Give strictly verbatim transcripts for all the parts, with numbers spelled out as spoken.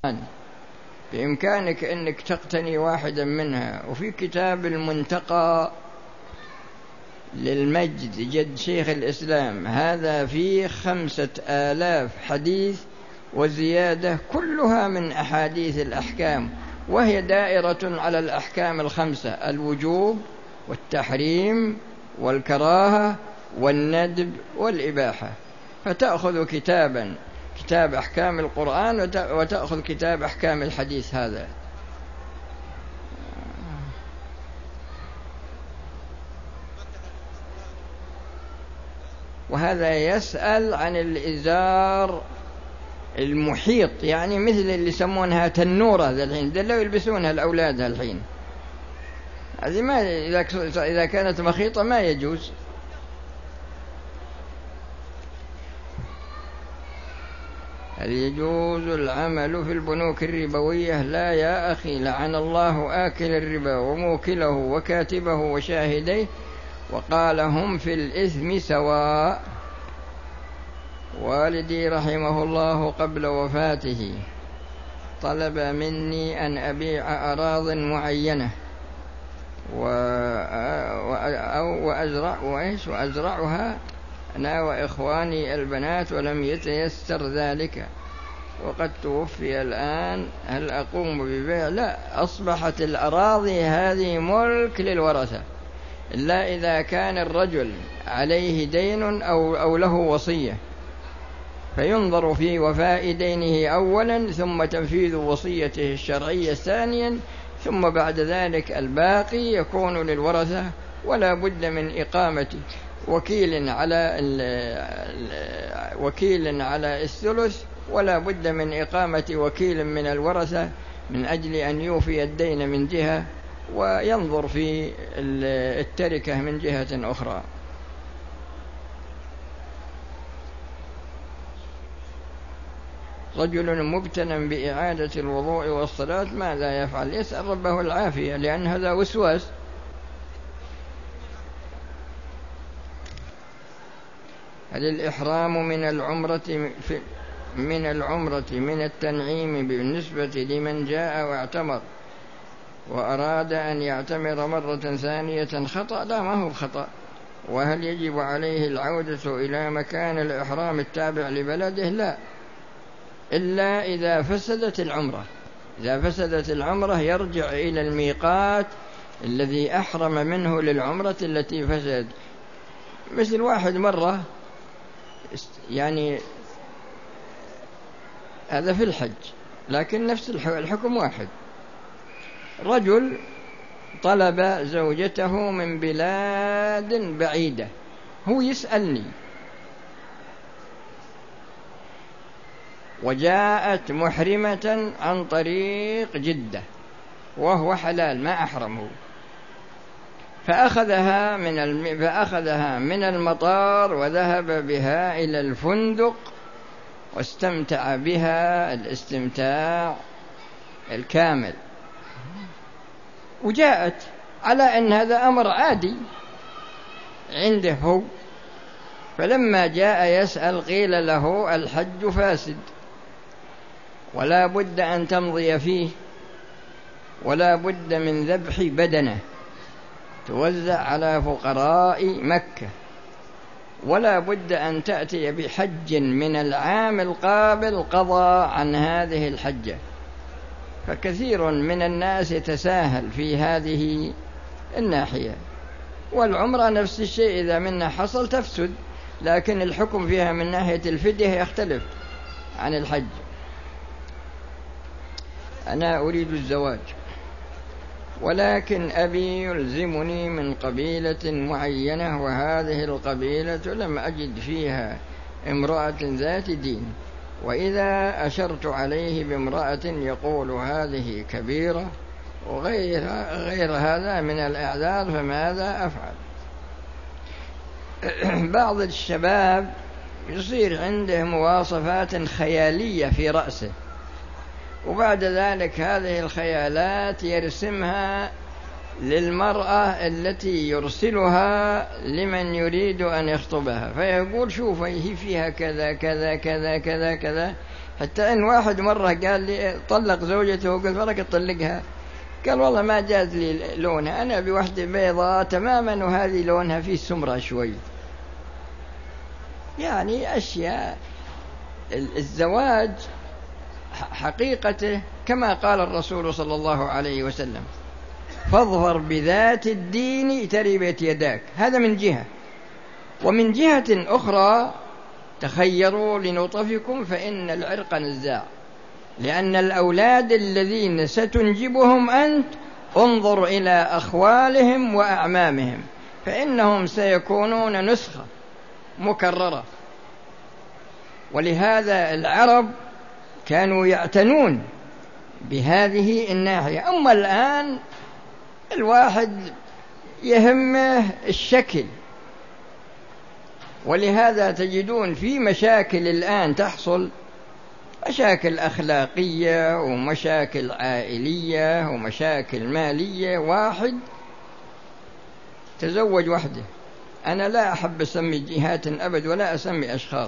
بإمكانك أنك تقتني واحدا منها. وفي كتاب المنتقى للمجد جد شيخ الإسلام، هذا فيه خمسة آلاف حديث وزيادة، كلها من أحاديث الأحكام، وهي دائرة على الأحكام الخمسة: الوجوب والتحريم والكراهة والندب والإباحة. فتأخذ كتابا كتاب أحكام القرآن وتأخذ كتاب أحكام الحديث هذا. وهذا يسأل عن الإزار المحيط، يعني مثل اللي يسمونها تنورة ذا الحين، ده لو يلبسونها الأولاد الحين، هذه ما إذا كانت مخيطة ما يجوز. هل يجوز العمل في البنوك الربوية؟ لا يا أخي، لعن الله آكل الربا وموكله وكاتبه وشاهديه، وقال هم في الإثم سواء. والدي رحمه الله قبل وفاته طلب مني أن أبيع أراضٍ معينة وأزرع وإيش وأزرعها أنا وإخواني البنات، ولم يتيسر ذلك وقد توفي الآن، هل أقوم ببيع؟ لا، أصبحت الأراضي هذه ملك للورثة، إلا إذا كان الرجل عليه دين أو, أو له وصية، فينظر في وفاء دينه أولا، ثم تنفيذ وصيته الشرعية ثانيا، ثم بعد ذلك الباقي يكون للورثة. ولا بد من إقامة وكيل على وكيل على الثلث، ولا بد من إقامة وكيل من الورثة من أجل أن يوفي الدين من جهة وينظر في التركة من جهة أخرى. رجل مبتلى بإعادة الوضوء والصلاة ماذا يفعل؟ يسأل ربه العافية، لأن هذا وسواس. هل الإحرام من العمرة من العمرة من التنعيم بالنسبة لمن جاء واعتمر وأراد أن يعتمر مرة ثانية خطأ؟ لا، ما هو خطأ. وهل يجب عليه العودة إلى مكان الإحرام التابع لبلده؟ لا، إلا إذا فسدت العمرة. إذا فسدت العمرة يرجع إلى الميقات الذي أحرم منه للعمرة التي فسدت. مثل واحد مرة، يعني هذا في الحج، لكن نفس الحكم واحد. رجل طلب زوجته من بلاد بعيدة، هو يسألني، وجاءت محرمة عن طريق جدة وهو حلال ما أحرمه، فأخذها من الم... فأخذها من المطار وذهب بها إلى الفندق واستمتع بها الاستمتاع الكامل، وجاءت على أن هذا أمر عادي عنده هو. فلما جاء يسأل قيل له الحج فاسد ولا بد أن تمضي فيه، ولا بد من ذبح بدنه توزع على فقراء مكة، ولا بد أن تأتي بحج من العام القابل قضى عن هذه الحجة. فكثير من الناس يتساهل في هذه الناحية. والعمرة نفس الشيء، إذا منها حصل تفسد، لكن الحكم فيها من ناحية الفدية يختلف عن الحج. أنا أريد الزواج، ولكن أبي يلزمني من قبيلة معينة، وهذه القبيلة لم أجد فيها امرأة ذات دين، وإذا أشرت عليه بامرأة يقول هذه كبيرة وغير غير هذا من الأعذار، فماذا أفعل؟ بعض الشباب يصير عنده مواصفات خيالية في رأسه، وبعد ذلك هذه الخيالات يرسمها للمرأة التي يرسلها لمن يريد أن يخطبها، فيقول شوف هي فيها كذا كذا كذا كذا كذا، حتى إن واحد مرة قال لي طلق زوجته وقلت ولك تطلقها، قال والله ما جاز لي لونها، أنا بوحدة بيضاء تماما وهذه لونها فيه سمرة شوي. يعني أشياء الزواج حقيقته كما قال الرسول صلى الله عليه وسلم: فاظفر بذات الدين تربت يداك. هذا من جهة، ومن جهة أخرى تخيروا لنطفكم فإن العرق نزاع، لأن الأولاد الذين ستنجبهم أنت انظر إلى أخوالهم وأعمامهم، فإنهم سيكونون نسخة مكررة. ولهذا العرب كانوا يعتنون بهذه الناحية. أما الآن الواحد يهمه الشكل، ولهذا تجدون في مشاكل الآن تحصل، مشاكل أخلاقية ومشاكل عائلية ومشاكل مالية. واحد تزوج وحده، أنا لا أحب أسمي جهات أبد ولا أسمي أشخاص،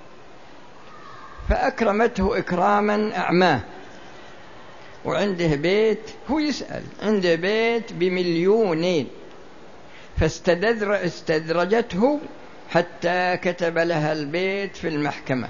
فأكرمته إكراما أعماه، وعنده بيت، هو يسأل عنده بيت بمليونين، فاستدرجته حتى كتب لها البيت في المحكمة،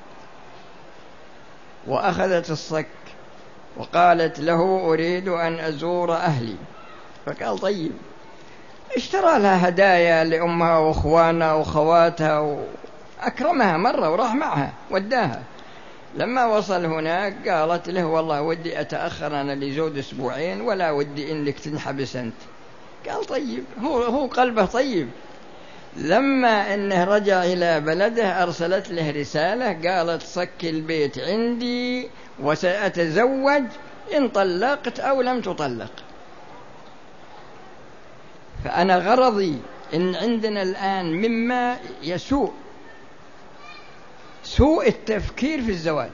وأخذت الصك وقالت له أريد أن أزور أهلي، فقال طيب. اشترى لها هدايا لأمها وأخوانها وخواتها وأكرمها مرة وراح معها وداها. لما وصل هناك قالت له والله ودي أتأخر أنا لزود أسبوعين ولا ودي إنك تنحبس أنت. قال طيب، هو هو قلبه طيب. لما إنه رجع إلى بلده أرسلت له رسالة قالت صك البيت عندي وسأتزوج إن طلقت أو لم تطلق. فأنا غرضي إن عندنا الآن مما يسوء سوء التفكير في الزواج.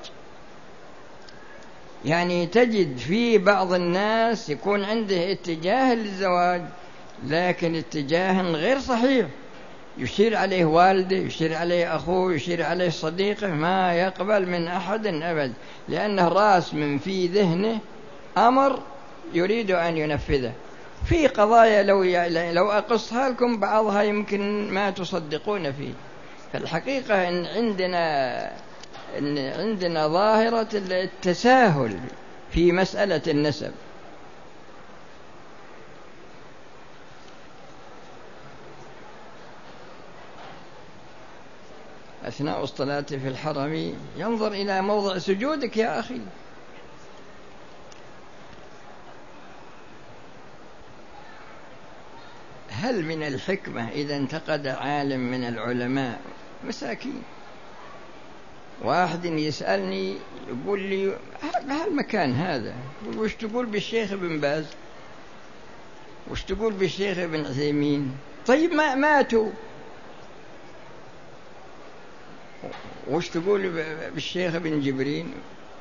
يعني تجد في بعض الناس يكون عنده اتجاه للزواج لكن اتجاه غير صحيح، يشير عليه والده، يشير عليه أخوه، يشير عليه صديقه، ما يقبل من أحد أبد، لأنه راس من في ذهنه أمر يريد أن ينفذه. في قضايا لو لو أقصها لكم بعضها يمكن ما تصدقون فيه. فالحقيقة إن عندنا إن عندنا ظاهرة التساهل في مسألة النسب. أثناء الصلاة في الحرم ينظر إلى موضع سجودك يا أخي. هل من الحكمة إذا انتقد عالم من العلماء مساكين، واحد يسألني يقول لي هالمكان هذا وش تقول بالشيخ ابن باز، وش تقول بالشيخ ابن عثيمين، طيب ما ماتوا، وش تقول بالشيخ ابن جبرين؟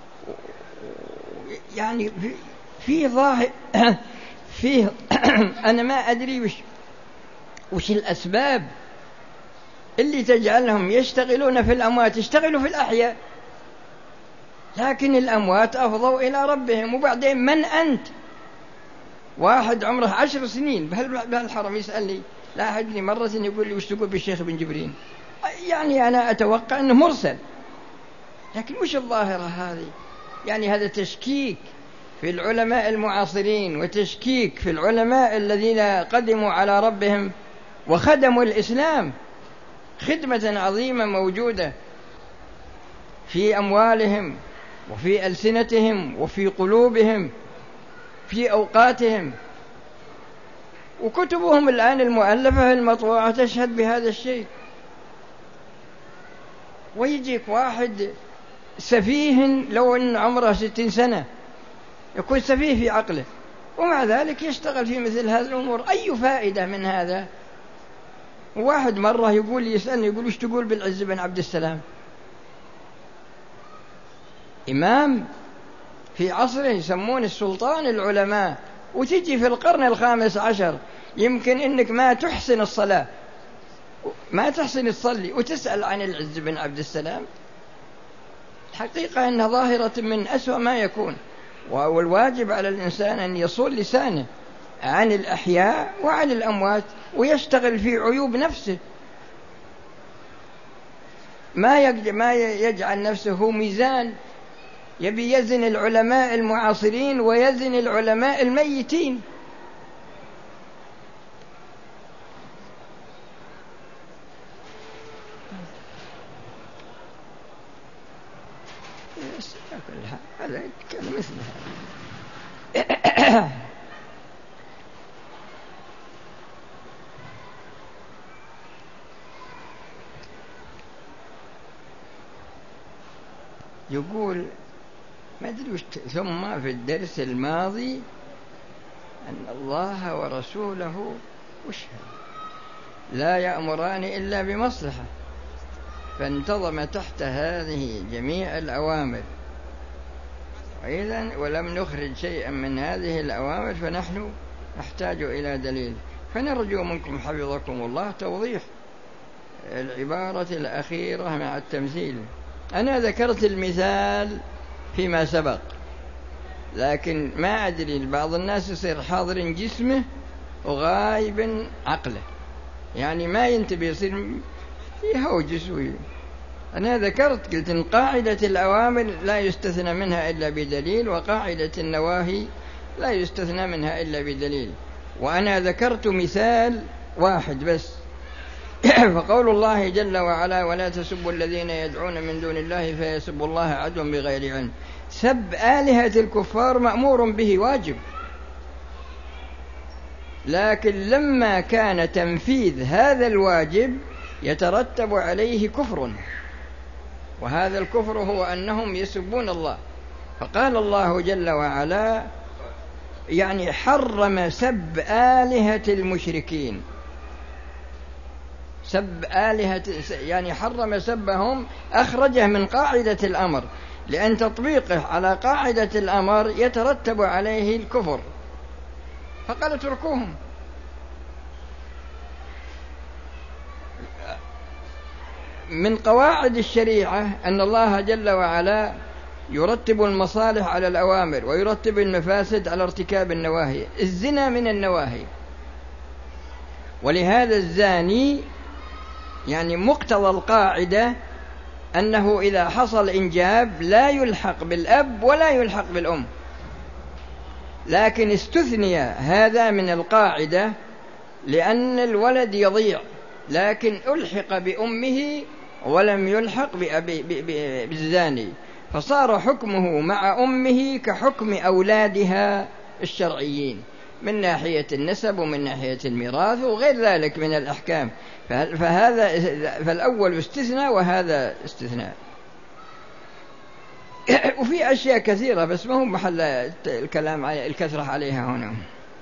يعني في ظاهر فيه أنا ما أدري وش وش الأسباب اللي تجعلهم يشتغلون في الأموات، يشتغلوا في الأحياء، لكن الأموات أفضوا إلى ربهم. وبعدين من أنت؟ واحد عمره عشر سنين بهالحرم يسألني، لا أحدني مرة يقول لي وش تقول بالشيخ ابن جبرين، يعني أنا أتوقع أنه مرسل، لكن وش الظاهرة هذه؟ يعني هذا تشكيك في العلماء المعاصرين وتشكيك في العلماء الذين قدموا على ربهم وخدموا الإسلام خدمة عظيمة موجودة في أموالهم وفي ألسنتهم وفي قلوبهم في أوقاتهم، وكتبهم الآن المؤلفة المطبوعة تشهد بهذا الشيء. ويجيك واحد سفيه لو أن عمره ستين سنة يكون سفيه في عقله، ومع ذلك يشتغل في مثل هذه الأمور. أي فائدة من هذا؟ واحد مرة يقول لي يسألني يقول وش تقول بالعز بن عبد السلام، إمام في عصره يسمون السلطان العلماء، وتجي في القرن الخامس عشر يمكن إنك ما تحسن الصلاة ما تحسن تصلي وتسأل عن العز بن عبد السلام. حقيقة أنها ظاهرة من أسوأ ما يكون، والواجب على الإنسان أن يصون لسانه عن الأحياء وعن الأموات ويشتغل في عيوب نفسه، ما ما يجعل نفسه ميزان، يبي يزن العلماء المعاصرين ويزن العلماء الميتين. هذا كان مثل هذا. يقول ما أدري وش، ثم في الدرس الماضي أن الله ورسوله وش لا يأمران إلا بمصلحة، فانتظم تحت هذه جميع الأوامر، وإذن ولم نخرج شيئا من هذه الأوامر فنحن نحتاج إلى دليل. فنرجو منكم حفظكم الله توضيح العبارة الأخيرة مع التمثيل. أنا ذكرت المثال فيما سبق، لكن ما أدري بعض الناس يصير حاضر جسمه وغايب عقله، يعني ما ينتبه، يصير يهوجس. أنا ذكرت قلت إن قاعدة الأوامر لا يستثنى منها إلا بدليل، وقاعدة النواهي لا يستثنى منها إلا بدليل، وأنا ذكرت مثال واحد بس. فقول الله جل وعلا ولا تسبوا الذين يدعون من دون الله فيسبوا الله عدوا بغير علم. سب آلهة الكفار مأمور به واجب، لكن لما كان تنفيذ هذا الواجب يترتب عليه كفر، وهذا الكفر هو أنهم يسبون الله. فقال الله جل وعلا يعني حرم سب آلهة المشركين، سب آلهة يعني حرم سبهم، أخرجه من قاعدة الأمر، لأن تطبيقه على قاعدة الأمر يترتب عليه الكفر، فقال اتركوهم. من قواعد الشريعة أن الله جل وعلا يرتب المصالح على الأوامر ويرتب المفاسد على ارتكاب النواهي. الزنا من النواهي، ولهذا الزاني يعني مقتضى القاعدة أنه إذا حصل إنجاب لا يلحق بالأب ولا يلحق بالأم، لكن استثني هذا من القاعدة لأن الولد يضيع، لكن ألحق بأمه ولم يلحق بأبي بالزاني، فصار حكمه مع أمه كحكم أولادها الشرعيين من ناحية النسب ومن ناحية الميراث وغير ذلك من الأحكام. فهذا فالأول استثناء وهذا استثناء. وفي أشياء كثيرة بس ما هو محل الكلام الكثرة عليها هنا.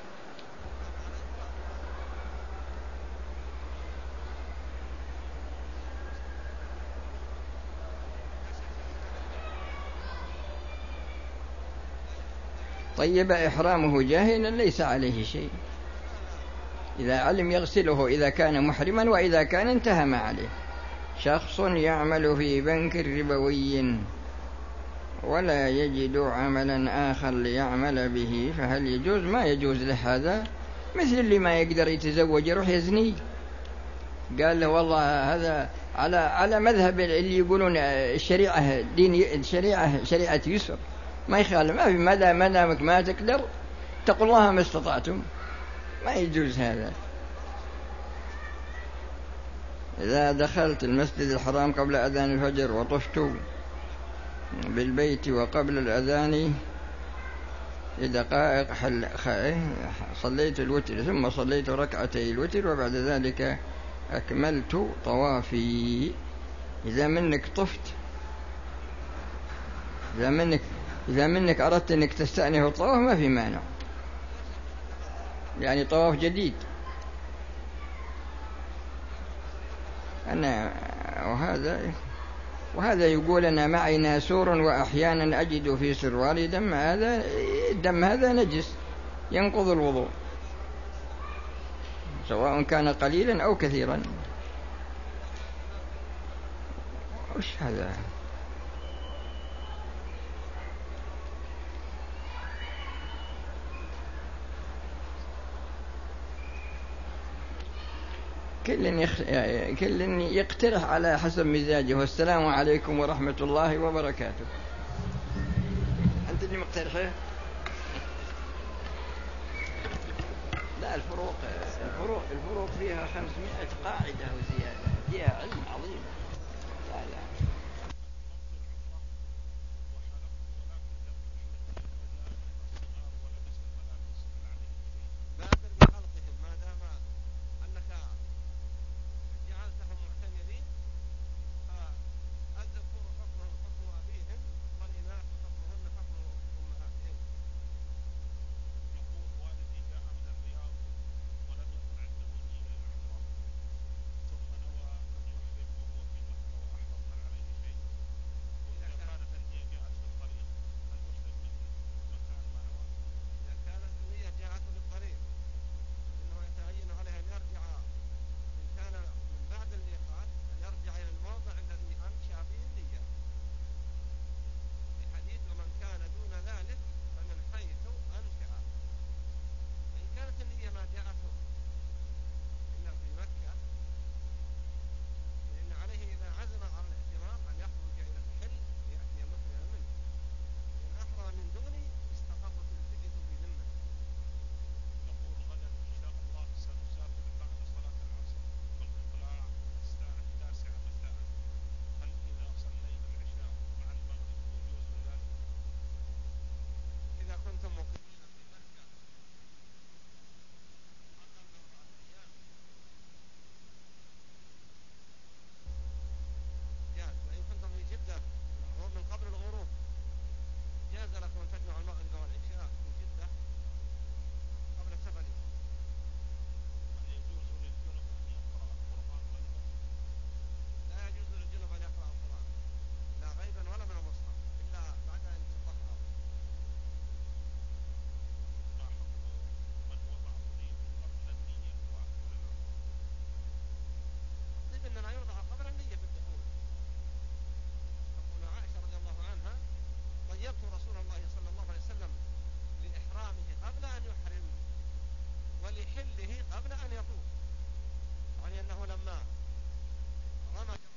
طيب إحرامه جاهلا ليس عليه شيء، إذا علم يغسله إذا كان محرما، وإذا كان انتهى ما عليه. شخص يعمل في بنك ربوي ولا يجد عملا آخر ليعمل به فهل يجوز؟ ما يجوز له هذا، مثل اللي ما يقدر يتزوج يروح يزني. قال له والله هذا على على مذهب اللي يقولون الشريعة دين الشريعة شريعة يسر، ما يخالف، ما في مدى ما دامك ما تقدر اتقوا الله ما استطعتم، ما يجوز هذا. إذا دخلت المسجد الحرام قبل أذان الفجر وطفت بالبيت وقبل الأذان لدقائق صليت الوتر ثم صليت ركعتي الوتر وبعد ذلك أكملت طوافي. إذا منك طفت، إذا منك إذا منك أردت أنك تستأنف الطواف ما في مانع، يعني طواف جديد. أنا وهذا وهذا يقول أنا معي ناسور وأحيانا أجد في سروالي دم، هذا الدم هذا نجس ينقض الوضوء سواء كان قليلا أو كثيرا. وش هذا؟ كل يخ... كل يقترح على حسب مزاجه. والسلام عليكم ورحمة الله وبركاته. أنت اللي مقترحه؟ لا، الفروق الفروق الفروق فيها خمسمائة قاعدة وزيادة، فيها علم عظيم. لا لا ولحله قبل أن يطوف، يعني أنه لما رمى